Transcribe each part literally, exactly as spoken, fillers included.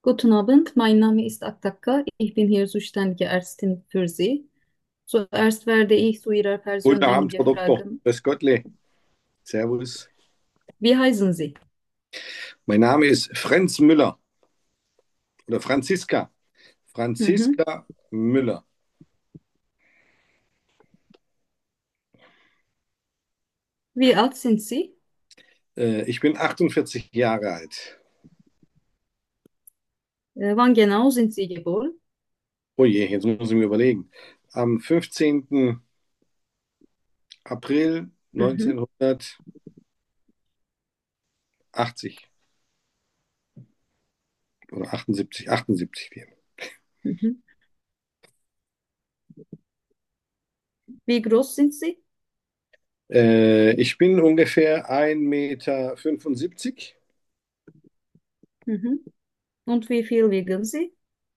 Guten Abend, mein Name ist Aktakka. Ich bin hier zuständige Ärztin für Sie. Zuerst werde ich zu Ihrer Person Guten Abend, einige Frau Doktor. Fragen. Grüß Gottle. Servus. Wie heißen Sie? Mein Name ist Franz Müller oder Franziska. Mhm. Franziska Müller. Wie alt sind Sie? Äh, ich bin achtundvierzig Jahre alt. Äh, wann genau sind Sie geboren? Oh je, jetzt muss ich mir überlegen. Am fünfzehnten April Mhm. neunzehnhundertachtzig. Oder achtundsiebzig, achtundsiebzig. Mhm. Wie groß sind Sie? Äh, ich bin ungefähr ein Meter fünfundsiebzig. Mhm. Und wie viel wiegen Sie?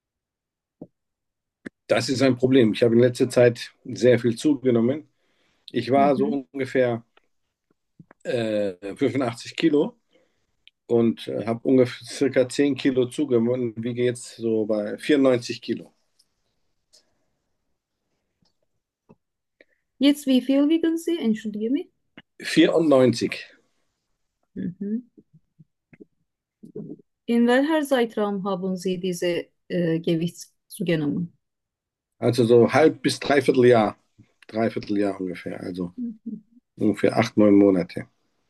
Das ist ein Problem. Ich habe in letzter Zeit sehr viel zugenommen. Ich war so Mhm. ungefähr äh, fünfundachtzig Kilo. Und äh, habe ungefähr circa zehn Kilo zugenommen und wiege jetzt so bei vierundneunzig Kilo. Jetzt wie viel wiegen Sie? Entschuldige mich. vierundneunzig. Mhm. In welcher Zeitraum haben Sie diese äh, Gewicht zugenommen? Also so halb bis dreiviertel Jahr. Dreiviertel Jahr ungefähr. Also Mhm. ungefähr acht, neun Monate.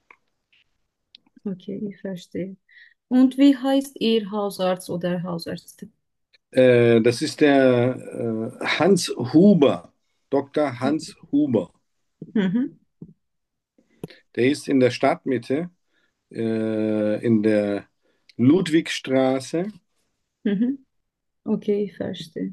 Okay, ich verstehe. Und wie heißt Ihr Hausarzt oder Hausärztin? Äh, das ist der äh, Hans Huber. Doktor Hans Huber. Mhm. Der ist in der Stadtmitte, äh, in der Ludwigstraße. Mhm. Okay, ich verstehe.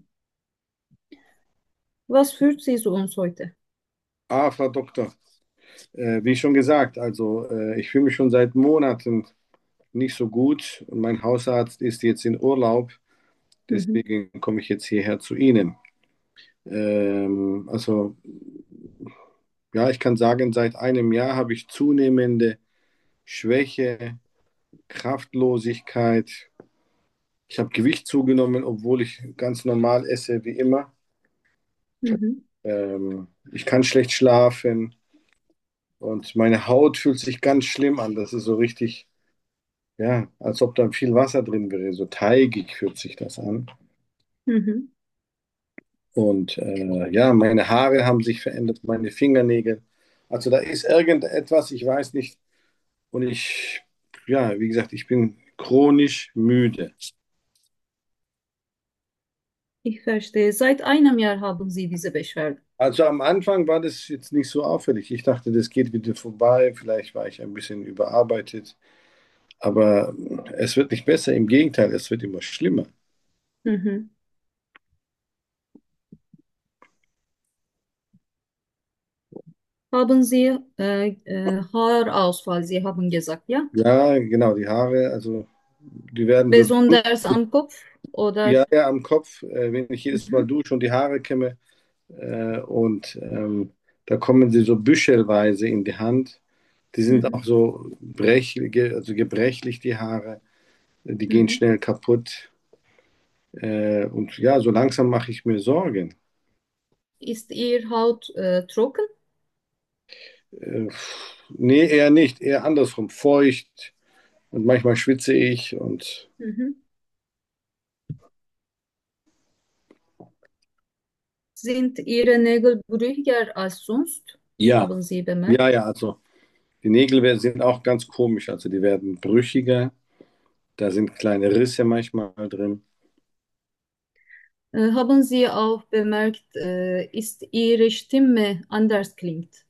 Was führt Sie zu uns heute? Ah, Frau Doktor. Äh, wie schon gesagt, also äh, ich fühle mich schon seit Monaten nicht so gut. Und mein Hausarzt ist jetzt in Urlaub, Mhm. deswegen komme ich jetzt hierher zu Ihnen. Ähm, also, ja, ich kann sagen, seit einem Jahr habe ich zunehmende Schwäche, Kraftlosigkeit. Ich habe Gewicht zugenommen, obwohl ich ganz normal esse wie immer. Mhm. Ähm, ich kann schlecht schlafen und meine Haut fühlt sich ganz schlimm an. Das ist so richtig, ja, als ob da viel Wasser drin wäre. So teigig fühlt sich das an. Mhm. Und äh, ja, meine Haare haben sich verändert, meine Fingernägel. Also da ist irgendetwas, ich weiß nicht. Und ich, ja, wie gesagt, ich bin chronisch müde. Ich verstehe. Seit einem Jahr haben Sie diese Beschwerde. Also am Anfang war das jetzt nicht so auffällig. Ich dachte, das geht wieder vorbei. Vielleicht war ich ein bisschen überarbeitet. Aber es wird nicht besser. Im Gegenteil, es wird immer schlimmer. Mhm. Haben Sie äh, äh, Haarausfall? Sie haben gesagt, ja? Ja, genau, die Haare, also die werden so, Besonders am Kopf oder? ja, ja, am Kopf, äh, wenn ich jedes Mal Mhm. dusche und die Haare kämme, Äh, und ähm, da kommen sie so büschelweise in die Hand. Die sind auch Mhm. so brechlich, also gebrechlich, die Haare. Die gehen Mhm. schnell kaputt. Äh, und ja, so langsam mache ich mir Sorgen. Ist Ihr Haut äh, trocken? Äh, nee, eher nicht. Eher andersrum. Feucht. Und manchmal schwitze ich. Und Mhm. Sind Ihre Nägel brüchiger als sonst? ja, Haben Sie bemerkt? ja, ja, also die Nägel werden- sind auch ganz komisch. Also die werden brüchiger. Da sind kleine Risse manchmal drin. Äh, haben Sie auch bemerkt, äh, ist Ihre Stimme anders klingt?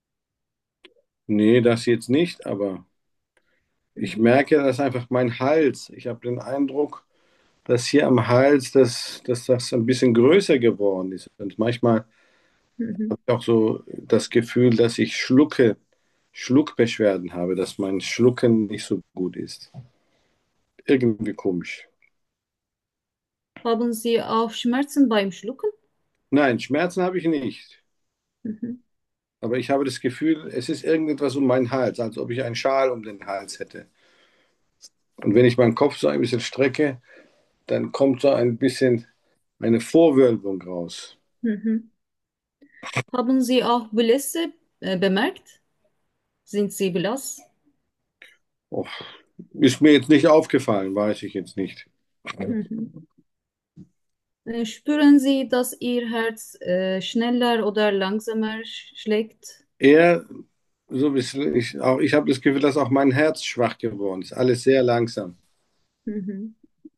Nee, das jetzt nicht, aber ich Mhm. merke, dass einfach mein Hals, ich habe den Eindruck, dass hier am Hals, dass, dass das ein bisschen größer geworden ist. Und manchmal Mhm. habe ich auch so das Gefühl, dass ich schlucke, Schluckbeschwerden habe, dass mein Schlucken nicht so gut ist. Irgendwie komisch. Haben Sie auch Schmerzen beim Schlucken? Nein, Schmerzen habe ich nicht. Mhm. Aber ich habe das Gefühl, es ist irgendetwas um meinen Hals, als ob ich einen Schal um den Hals hätte. Und wenn ich meinen Kopf so ein bisschen strecke, dann kommt so ein bisschen eine Vorwölbung raus. Hı hı. Haben Sie auch Blässe äh, bemerkt? Sind Sie blass? Oh, ist mir jetzt nicht aufgefallen, weiß ich jetzt nicht. Hı hı. Äh, Spüren Sie, dass Ihr Herz äh, schneller oder langsamer sch- schlägt? Eher so ein bisschen, ich, auch, ich habe das Gefühl, dass auch mein Herz schwach geworden ist. Alles sehr langsam. Hı hı.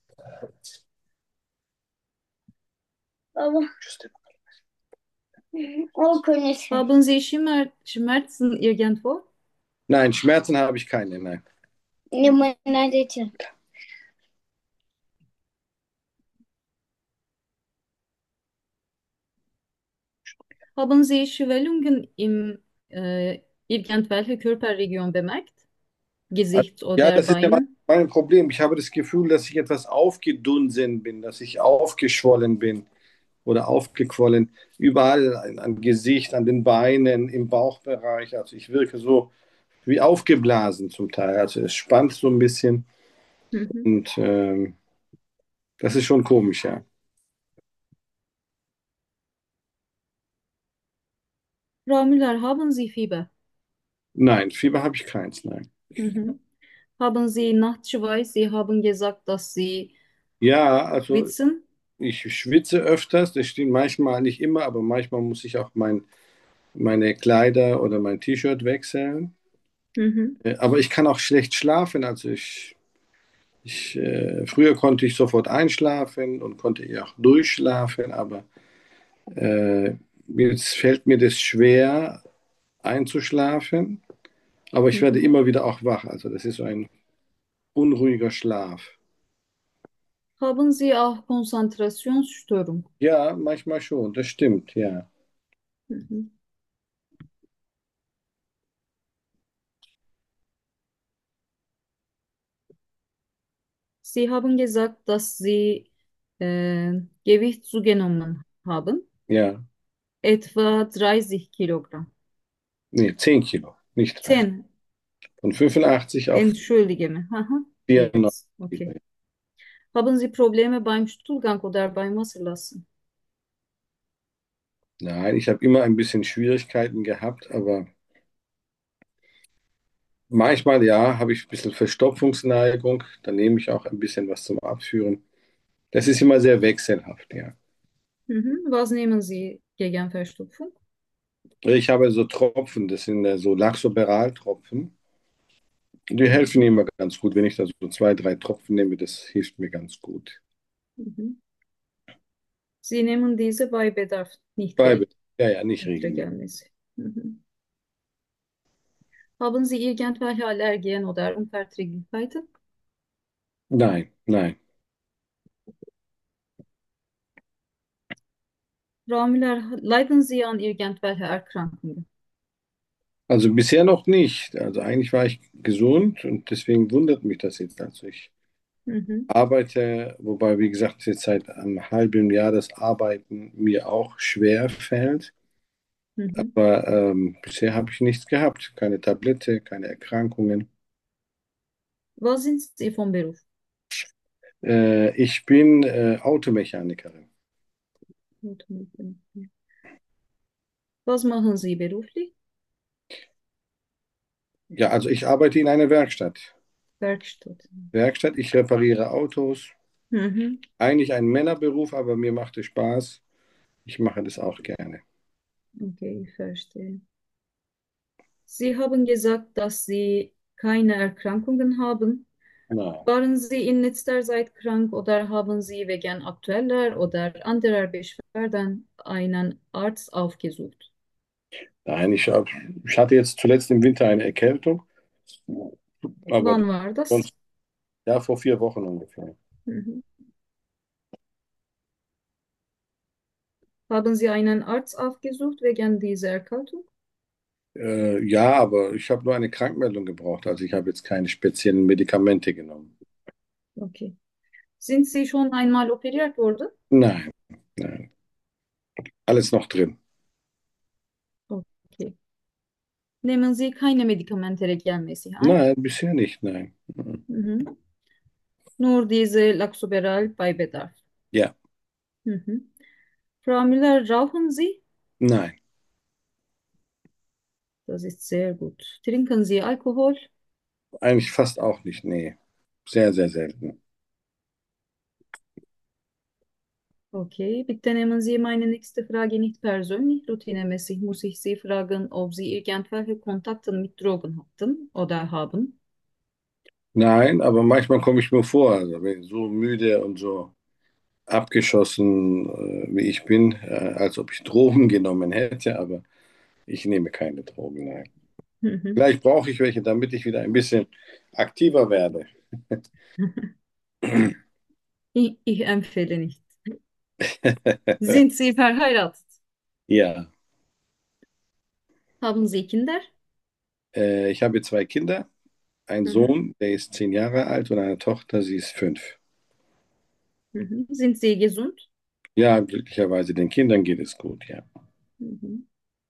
Baba. O konuşuyor. Haben Sie Schimmer, Schmerzen irgendwo? Nein, Schmerzen habe ich keine, nein. Limonade. Haben Sie Schwellungen im äh, irgendwelche Körperregion bemerkt? Also, Gesicht ja, oder das ist ja mein, Beinen? mein Problem. Ich habe das Gefühl, dass ich etwas aufgedunsen bin, dass ich aufgeschwollen bin oder aufgequollen. Überall an, an Gesicht, an den Beinen, im Bauchbereich. Also ich wirke so wie aufgeblasen zum Teil. Also es spannt so ein bisschen Hı hı. und ähm, das ist schon komisch, ja. Frau Müller, haben Sie Fieber? Nein, Fieber habe ich keins, nein. Hı hı. Haben Sie Nachtschweiß? Sie haben gesagt, dass Sie Ja, also schwitzen. ich schwitze öfters, das stimmt manchmal nicht immer, aber manchmal muss ich auch mein, meine Kleider oder mein T-Shirt wechseln. Hı hı. Äh, Aber ich kann auch schlecht schlafen. Also ich, ich äh, früher konnte ich sofort einschlafen und konnte ja auch durchschlafen, aber äh, jetzt fällt mir das schwer einzuschlafen. Aber Hı ich werde hı. immer wieder auch wach. Also das ist so ein unruhiger Schlaf. Haben Sie auch Konzentrationsstörung? Ja, manchmal schon, das stimmt, ja. Hı hı. Sie haben gesagt, dass Sie äh, Gewicht zugenommen haben. Ja, Etwa dreißig Kilogramm. nee, zehn Kilo, nicht dreißig. zehn. Von fünfundachtzig auf Entschuldige mich. Aha. vierundneunzig Jetzt. Kilo. Okay. Haben Sie Probleme beim Stuhlgang oder beim Wasserlassen? Nein, ich habe immer ein bisschen Schwierigkeiten gehabt, aber manchmal, ja, habe ich ein bisschen Verstopfungsneigung. Dann nehme ich auch ein bisschen was zum Abführen. Das ist immer sehr wechselhaft, ja. Mhm. Was nehmen Sie gegen Verstopfung? Ich habe so Tropfen, das sind äh, so Laxoberal-Tropfen. Die helfen Mhm. mir immer ganz gut. Wenn ich da so zwei, drei Tropfen nehme, das hilft mir ganz gut. Mhm. Sie nehmen diese bei Bedarf, nicht Bei, re ja, ja, nicht nicht regelmäßig. regelmäßig. Mhm. Haben Sie irgendwelche Allergien oder Unverträglichkeiten? Nein, nein. Frau Müller, leiden Sie an irgendwelchen Erkrankungen? Also bisher noch nicht. Also eigentlich war ich gesund und deswegen wundert mich das jetzt. Also ich Mhm. arbeite, wobei, wie gesagt, jetzt seit einem halben Jahr das Arbeiten mir auch schwer fällt. Mhm. Aber ähm, bisher habe ich nichts gehabt. Keine Tablette, keine Erkrankungen. Was sind Sie vom Beruf? Äh, ich bin äh, Automechanikerin. Was machen Sie beruflich? Ja, also ich arbeite in einer Werkstatt. Werkstatt. Werkstatt, ich repariere Autos. Mhm. Eigentlich ein Männerberuf, aber mir macht es Spaß. Ich mache das auch gerne. Okay, ich verstehe. Sie haben gesagt, dass Sie keine Erkrankungen haben. Nein. Waren Sie in letzter Zeit krank oder haben Sie wegen aktueller oder anderer Beschwerden einen Arzt aufgesucht? Nein, ich, hab, ich hatte jetzt zuletzt im Winter eine Erkältung, aber Wann war das? sonst, ja, vor vier Wochen ungefähr. Mhm. Haben Sie einen Arzt aufgesucht wegen dieser Erkältung? Äh, ja, aber ich habe nur eine Krankmeldung gebraucht. Also ich habe jetzt keine speziellen Medikamente genommen. Okay. Sind Sie schon einmal operiert worden? Nein, nein, alles noch drin. Okay. Nehmen Sie keine Medikamente regelmäßig ein? Nein, bisher nicht, nein. Mhm. Nur diese Laxoberal bei Bedarf. Ja, Mhm. Frau Müller, rauchen Sie? nein, Das ist sehr gut. Trinken Sie Alkohol? eigentlich fast auch nicht, nee. Sehr, sehr selten. Okay, bitte nehmen Sie meine nächste Frage nicht persönlich. Routinemäßig muss ich Sie fragen, ob Sie irgendwelche Kontakte mit Drogen hatten oder haben. Nein, aber manchmal komme ich mir vor, also wenn ich so müde und so abgeschossen, äh, wie ich bin, äh, als ob ich Drogen genommen hätte, aber ich nehme keine Drogen, nein. Mhm. Vielleicht brauche ich welche, damit ich wieder ein bisschen aktiver werde. Ich, ich empfehle nicht. Sind Sie verheiratet? Ja, Haben Sie Kinder? äh, ich habe zwei Kinder, einen Mhm. Sohn, der ist zehn Jahre alt und eine Tochter, sie ist fünf. Mhm. Sind Sie gesund? Ja, glücklicherweise den Kindern geht es gut, ja. Mhm.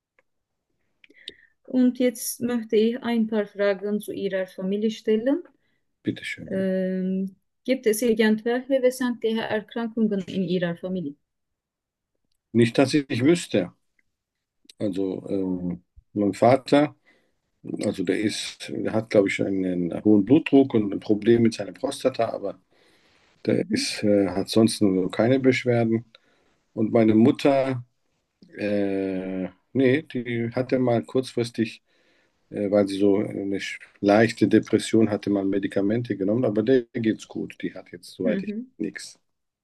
Und jetzt möchte ich ein paar Fragen zu Ihrer Familie stellen. Bitteschön. Ähm, Gibt es irgendwelche wesentliche Erkrankungen in Ihrer Familie? Nicht, dass ich wüsste. Also, ähm, mein Vater, also der ist, der hat, glaube ich, einen hohen Blutdruck und ein Problem mit seiner Prostata, aber der Mhm. ist, äh, hat sonst nur keine Beschwerden. Und meine Mutter, äh, nee, die hatte mal kurzfristig, äh, weil sie so eine sch- leichte Depression hatte, mal Medikamente genommen, aber der geht's gut. Die hat jetzt, soweit ich, Mhm. nichts.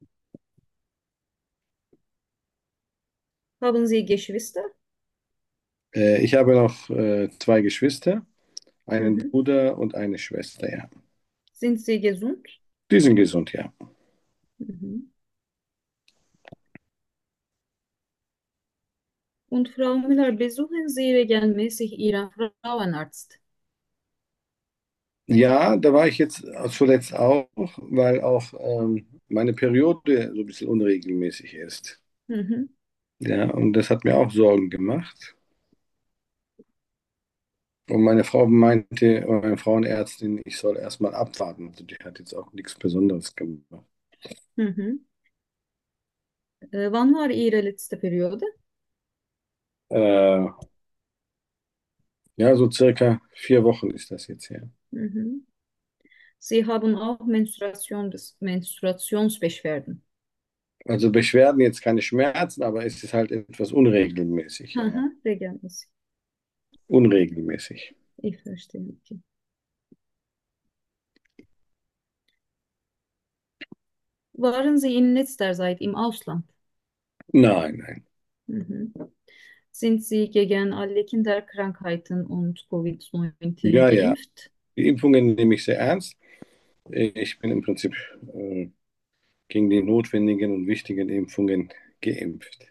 Haben Sie Geschwister? Äh, ich habe noch äh, zwei Geschwister, einen Mhm. Bruder und eine Schwester, ja. Sind Sie gesund? Die sind gesund, ja. Mhm. Und Frau Müller, besuchen Sie regelmäßig Ihren Frauenarzt? Ja, da war ich jetzt zuletzt auch, weil auch ähm, meine Periode so ein bisschen unregelmäßig ist. Mhm. Ja, und das hat mir auch Sorgen gemacht. Und meine Frau meinte, meine Frauenärztin, ich soll erstmal abwarten. Also die hat jetzt auch nichts Besonderes gemacht. Mhm. Äh, wann war Ihre letzte Periode? Äh, ja, so circa vier Wochen ist das jetzt her. Mhm. Sie haben auch Menstruation, Menstruationsbeschwerden. Also Beschwerden, jetzt keine Schmerzen, aber es ist halt etwas unregelmäßig, ja. Aha, regelmäßig. Unregelmäßig. Ich verstehe. Okay. Waren Sie in letzter Zeit im Ausland? Nein, nein. Mhm. Sind Sie gegen alle Kinderkrankheiten und Covid neunzehn Ja, ja. geimpft? Die Impfungen nehme ich sehr ernst. Ich bin im Prinzip äh, gegen die notwendigen und wichtigen Impfungen geimpft.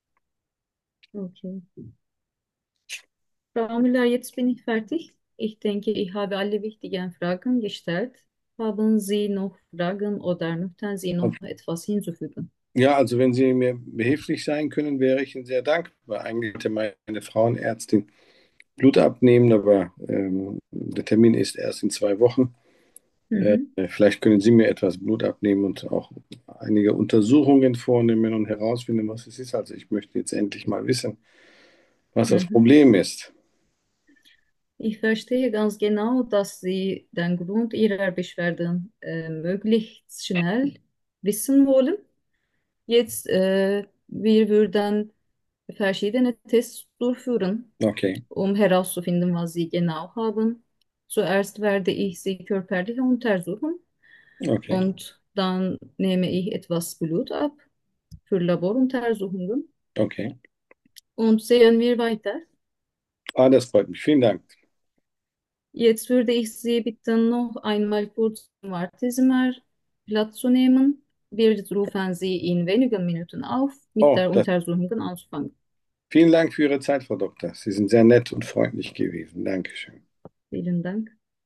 Okay. Frau Müller, jetzt bin ich fertig. Ich denke, ich habe alle wichtigen Fragen gestellt. Haben Sie noch Fragen oder möchten Sie noch etwas hinzufügen? Ja, also wenn Sie mir behilflich sein können, wäre ich Ihnen sehr dankbar. Eigentlich hätte meine Frauenärztin Blut abnehmen, aber ähm, der Termin ist erst in zwei Wochen. Äh, Mhm. vielleicht können Sie mir etwas Blut abnehmen und auch einige Untersuchungen vornehmen und herausfinden, was es ist. Also ich möchte jetzt endlich mal wissen, was das Mhm. Problem ist. Ich verstehe ganz genau, dass Sie den Grund Ihrer Beschwerden äh, möglichst schnell wissen wollen. Jetzt, äh, wir würden verschiedene Tests durchführen, Okay, um herauszufinden, was Sie genau haben. Zuerst werde ich Sie körperlich untersuchen okay, und dann nehme ich etwas Blut ab für Laboruntersuchungen okay. und sehen wir weiter. Ah, das freut mich. Vielen Dank. Jetzt würde ich Sie bitten, noch einmal kurz im Wartezimmer Platz zu nehmen. Wir rufen Sie in wenigen Minuten auf, mit Oh, der das, Untersuchung anzufangen. vielen Dank für Ihre Zeit, Frau Doktor. Sie sind sehr nett und freundlich gewesen. Dankeschön. Vielen Dank.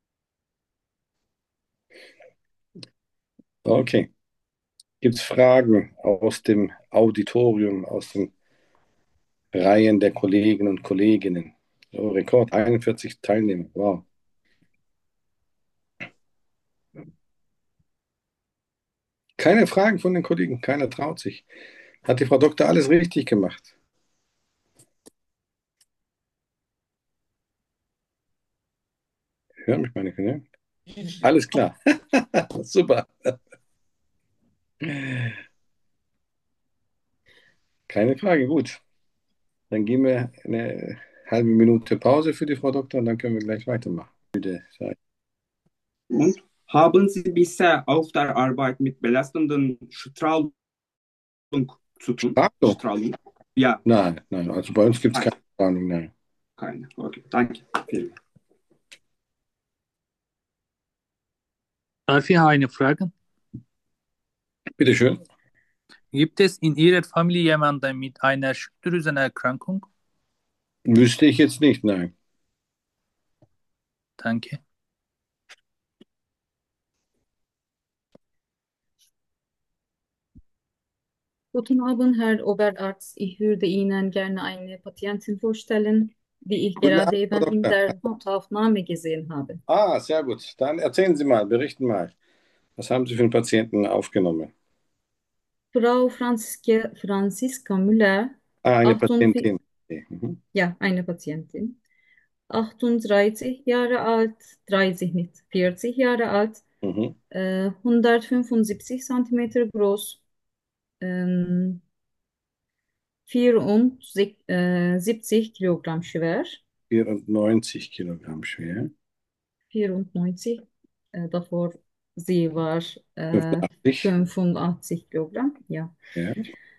Okay. Gibt es Fragen aus dem Auditorium, aus den Reihen der Kollegen und Kolleginnen? So, Rekord, einundvierzig Teilnehmer. Wow. keine Fragen von den Kollegen, keiner traut sich. Hat die Frau Doktor alles richtig gemacht? Hören mich meine Kollegen? Alles klar. Super. Keine Frage, gut. Dann geben wir eine halbe Minute Pause für die Frau Doktor und dann können wir gleich weitermachen. Bitte. Und haben Sie bisher auf der Arbeit mit belastenden Strahlung zu tun? Strahlung? Strahlung? Ja, Nein, nein. Also bei uns gibt es keine. keine Strahlung, nein. keine. Okay, danke. Vielen Dank. Darf ich eine Frage? Bitte schön. Gibt es in Ihrer Familie jemanden mit einer Schilddrüsenerkrankung? Wüsste ich jetzt nicht, nein. Danke. Guten Abend, Herr Oberarzt. Ich würde Ihnen gerne eine Patientin vorstellen, die ich Guten gerade Abend, Frau eben in Doktor. der Notaufnahme gesehen habe. Ah, sehr gut. Dann erzählen Sie mal, berichten mal. Was haben Sie für einen Patienten aufgenommen? Frau Franziska, Franziska Müller, Ah, eine achtundvierzig, Patientin. Okay. Mhm. ja, eine Patientin, achtunddreißig Jahre alt, dreißig nicht, vierzig Jahre alt, Mhm. äh, hundertfünfundsiebzig Zentimeter groß, ähm, vierundsiebzig Kilogramm schwer, vierundneunzig Kilogramm schwer. vierundneunzig, äh, davor sie war äh, fünfundachtzig. fünfundachtzig Kilogramm, ja. Ja.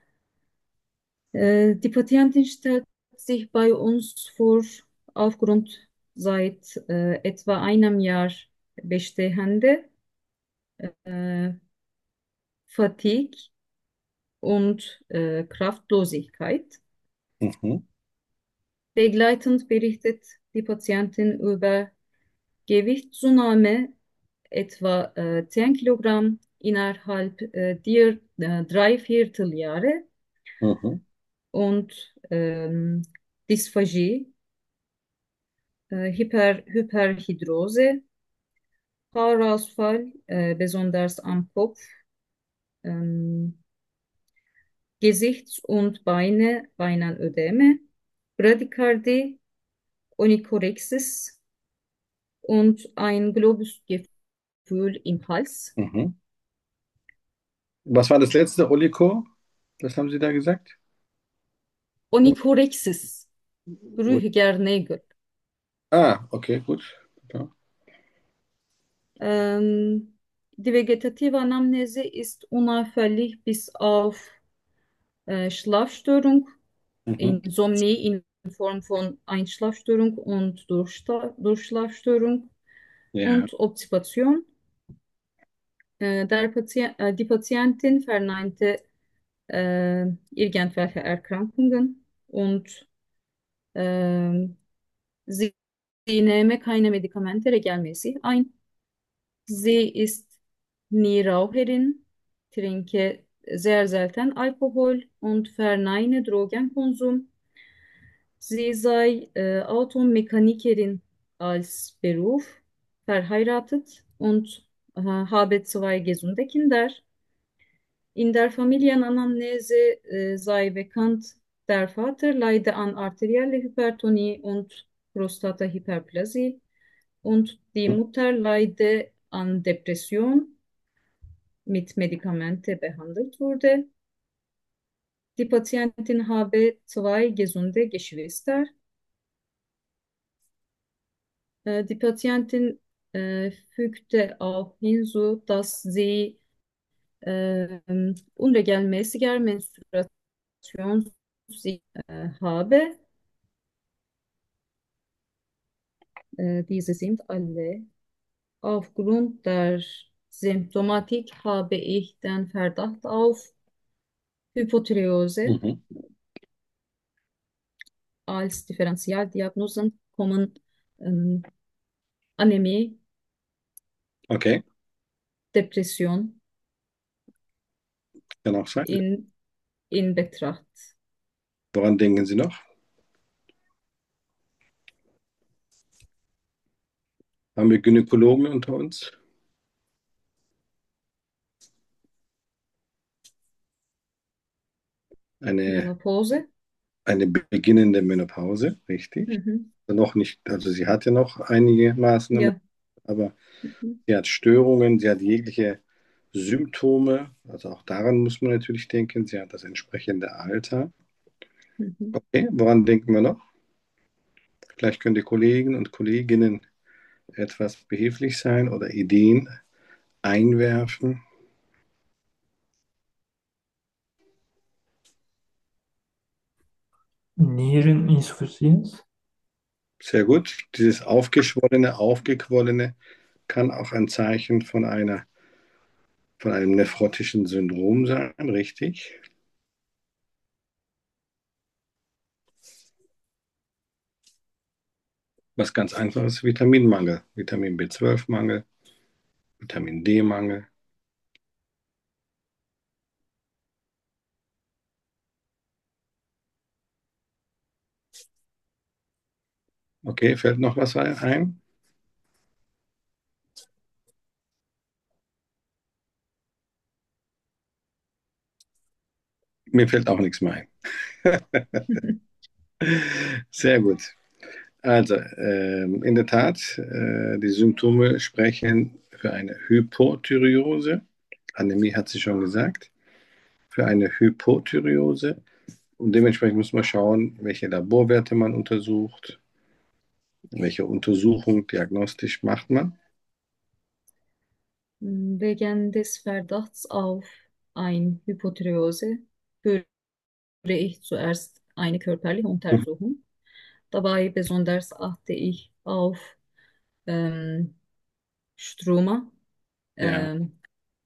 Äh, die Patientin stellt sich bei uns vor, aufgrund seit äh, etwa einem Jahr bestehende äh, Fatigue und äh, Kraftlosigkeit. Mhm. Begleitend berichtet die Patientin über Gewichtszunahme etwa äh, zehn Kilogramm innerhalb äh, der äh, drei Vierteljahre Mhm. und ähm, Dysphagie, äh, Hyper, Hyperhidrose, Haarausfall, äh, besonders am Kopf, ähm, Gesichts- und Beine, Beinenödeme, Bradykardie, Onychorexis und ein Globusgefühl im Hals. Mhm. Was war das letzte? Oliko? Was haben Sie da gesagt? Onychorexis, ruhiger Nägel. Ah, okay, gut. Ja. Ähm, die vegetative Anamnese ist unauffällig bis auf äh, Schlafstörung, Mhm. Insomnie in Form von Einschlafstörung und Durchsta Durchschlafstörung Ja. und Obstipation. Äh, der Patient, äh, die Patientin verneinte äh, irgendwelche Erkrankungen und äh, sie, sie nehme keine Medikamente regelmäßig ein. Sie ist nie Raucherin, trinke sehr selten Alkohol und verneine Drogenkonsum. Sie sei äh, Automechanikerin als Beruf, verheiratet und äh, habe zwei gesunde Kinder. In der Familienanamnese äh, sei bekannt, der Vater leide an arterieller Hypertonie und Prostatahyperplasie und die Mutter leide an Depression mit Medikamente behandelt wurde. Die Patientin habe zwei gesunde Geschwister. Äh, die Patientin äh, fügte auch hinzu, dass sie äh, unregelmäßiger Menstruation äh, habe. Äh, diese sind alle. Aufgrund der Symptomatik habe ich den Verdacht auf Hypothyreose. Mhm. Als Differentialdiagnosen kommen ähm, Anämie, Okay, Depression kann auch sein. in, in Betracht. Woran denken Sie noch? Haben wir Gynäkologen unter uns? Eine, Menopause. eine beginnende Menopause, richtig. Mhm. Noch nicht, also sie hat ja noch einige Maßnahmen, Ja. aber Mhm. sie hat Störungen, sie hat jegliche Symptome, also auch daran muss man natürlich denken, sie hat das entsprechende Alter. Mhm. Okay, woran denken wir noch? Vielleicht können die Kollegen und Kolleginnen etwas behilflich sein oder Ideen einwerfen. Niereninsuffizienz. Sehr gut. Dieses aufgeschwollene, aufgequollene kann auch ein Zeichen von einer, von einem nephrotischen Syndrom sein, richtig? Was ganz einfaches, Vitaminmangel, Vitamin B zwölf Mangel, Vitamin D Mangel. Okay, fällt noch was ein? Mir fällt auch nichts mehr ein. Sehr gut. Also, ähm, in der Tat, äh, die Symptome sprechen für eine Hypothyreose. Anämie hat sie schon gesagt. Für eine Hypothyreose. Und dementsprechend muss man schauen, welche Laborwerte man untersucht, welche Untersuchung diagnostisch macht man. Wegen des Verdachts auf eine Hypothyreose führe ich zuerst eine körperliche Untersuchung. Dabei besonders achte ich auf ähm, Struma Ja, ähm,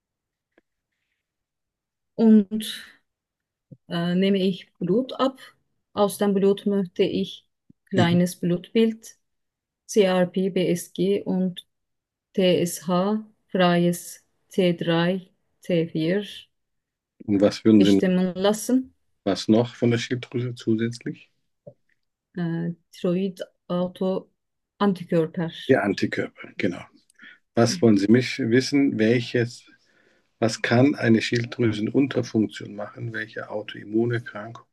und äh, nehme ich Blut ab. Aus dem Blut möchte ich mhm. kleines Blutbild, C R P, B S G und T S H, freies T drei, T vier Und was würden Sie, bestimmen lassen. was noch von der Schilddrüse zusätzlich? Äh, Thyroid-Auto-Antikörper. Die Antikörper, genau. Was wollen Sie mich wissen? Welches, was kann eine Schilddrüsenunterfunktion machen? Welche Autoimmunerkrankung?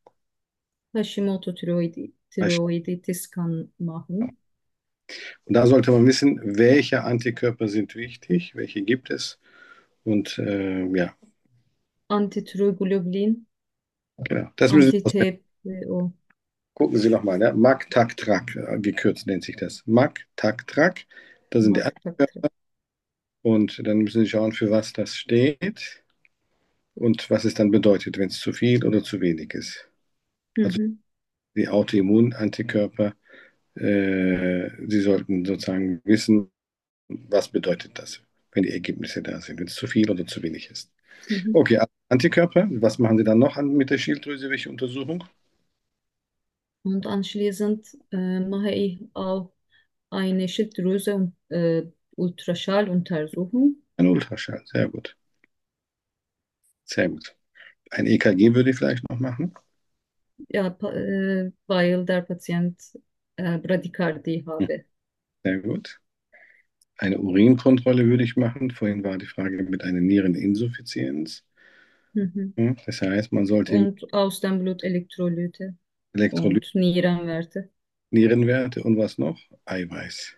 Hashimoto-Thyreoiditis kann machen. Und da sollte man wissen, welche Antikörper sind wichtig, welche gibt es. Und äh, ja, Antithyroglobulin, genau. Das müssen Sie Anti-T P O, gucken Sie nochmal. Ne? Mac, Tac, Trac, äh, gekürzt nennt sich das. Mac, Tac, Trac. Das sind die Maktaktre. Antikörper. Und dann müssen Sie schauen, für was das steht und was es dann bedeutet, wenn es zu viel oder zu wenig ist. Also Mhm. die Autoimmunantikörper, äh, Sie sollten sozusagen wissen, was bedeutet das, wenn die Ergebnisse da sind, wenn es zu viel oder zu wenig ist. Mhm. Okay, also Antikörper, was machen Sie dann noch an, mit der Schilddrüse? Welche Untersuchung? Und anschließend äh, mache ich auch eine Schilddrüse und äh, Ultraschalluntersuchung. Ein Ultraschall, sehr gut. Sehr gut. Ein E K G würde ich vielleicht noch machen. Ja, pa- äh, weil der Patient äh, Bradykardie Hm, habe. sehr gut. Eine Urinkontrolle würde ich machen. Vorhin war die Frage mit einer Niereninsuffizienz. Mhm. Hm, das heißt, man sollte Und aus dem Blut Elektrolyte Elektrolyt, und Nierenwerte. Nierenwerte und was noch? Eiweiß.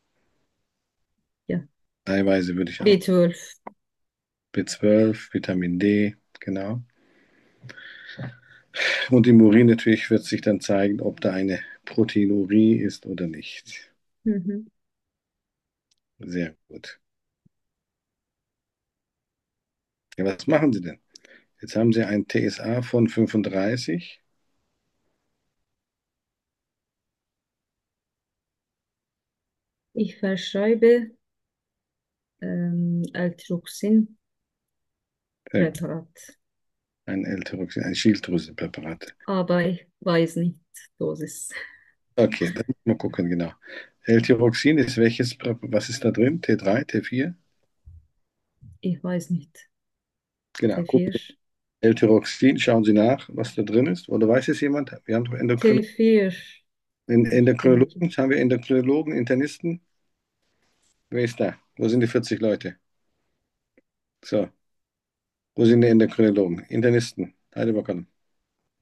Ja, Eiweiße würde ich auch. B zwölf. B zwölf, Vitamin D, genau. Und im Urin natürlich wird sich dann zeigen, ob da eine Proteinurie ist oder nicht. Mhm. Sehr gut. Ja, was machen Sie denn? Jetzt haben Sie ein T S A von fünfunddreißig. Ich verschreibe ähm, L-Tyroxin-Präparat. Sehr gut. Ein L-Tyroxin, ein Schilddrüsenpräparat. Aber ich weiß nicht Dosis. Okay, dann mal gucken, genau. L-Tyroxin ist welches, Prä- was ist da drin? T drei, T vier? Ich weiß nicht. Genau, T vier. gucken. L-Tyroxin, schauen Sie nach, was da drin ist. Oder weiß es jemand? Wir haben doch Endokrinologen. T vier, denke Endokrinologen, ich. haben wir Endokrinologen, Internisten? Wer ist da? Wo sind die vierzig Leute? So, wo sind die Endokrinologen? Internisten. Heide bakalım.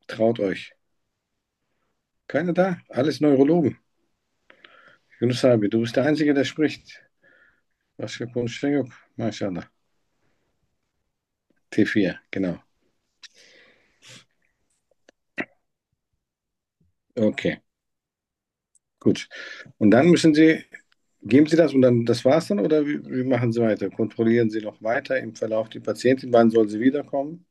Traut euch. Keiner da. Alles Neurologen. Yunus abi, du bist der Einzige, der spricht. Başka konuşan yok. Maşallah. T vier, genau. Okay, gut. Und dann müssen Sie, geben Sie das und dann, das war's dann oder wie, wie machen Sie weiter? Kontrollieren Sie noch weiter im Verlauf die Patientin? Wann soll sie wiederkommen?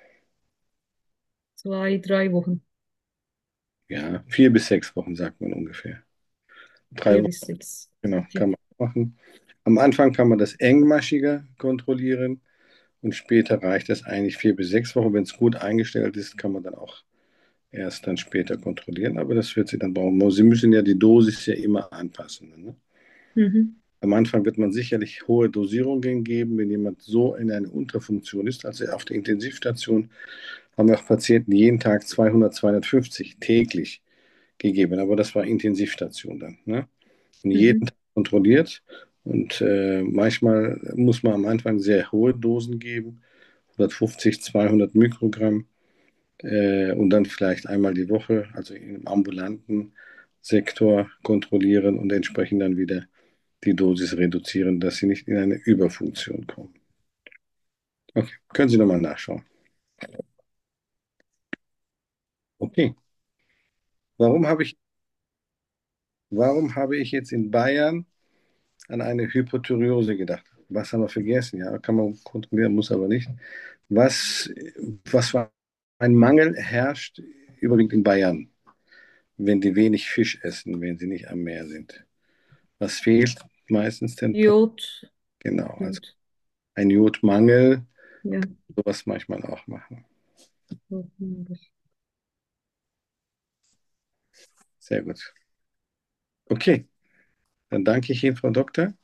Zwei, drei Wochen. Ja, vier bis sechs Wochen sagt man ungefähr. Drei Vier Wochen, bis sechs. genau, Ja. kann man machen. Am Anfang kann man das engmaschiger kontrollieren und später reicht es eigentlich vier bis sechs Wochen. Wenn es gut eingestellt ist, kann man dann auch erst dann später kontrollieren, aber das wird sie dann brauchen. Sie müssen ja die Dosis ja immer anpassen. Ne? Mhm. Am Anfang wird man sicherlich hohe Dosierungen geben, wenn jemand so in einer Unterfunktion ist. Also auf der Intensivstation haben wir auch Patienten, die jeden Tag zweihundert, zweihundertfünfzig täglich gegeben, aber das war Intensivstation dann. Ne? Und jeden Mhm. Tag kontrolliert und äh, manchmal muss man am Anfang sehr hohe Dosen geben, hundertfünfzig, zweihundert Mikrogramm äh, und dann vielleicht einmal die Woche, also im ambulanten Sektor kontrollieren und entsprechend dann wieder die Dosis reduzieren, dass sie nicht in eine Überfunktion kommen. Okay, können Sie nochmal nachschauen. Okay, warum habe ich, warum habe ich jetzt in Bayern an eine Hypothyreose gedacht? Was haben wir vergessen? Ja, kann man kontrollieren, muss aber nicht. Was, was für ein Mangel herrscht überwiegend in Bayern, wenn die wenig Fisch essen, wenn sie nicht am Meer sind? Was fehlt meistens den Patienten? Jod. Genau, also Jod. ein Jodmangel, Ja. sowas manchmal auch machen. Jodmangel. Sehr gut. Okay, dann danke ich Ihnen, Frau Doktor.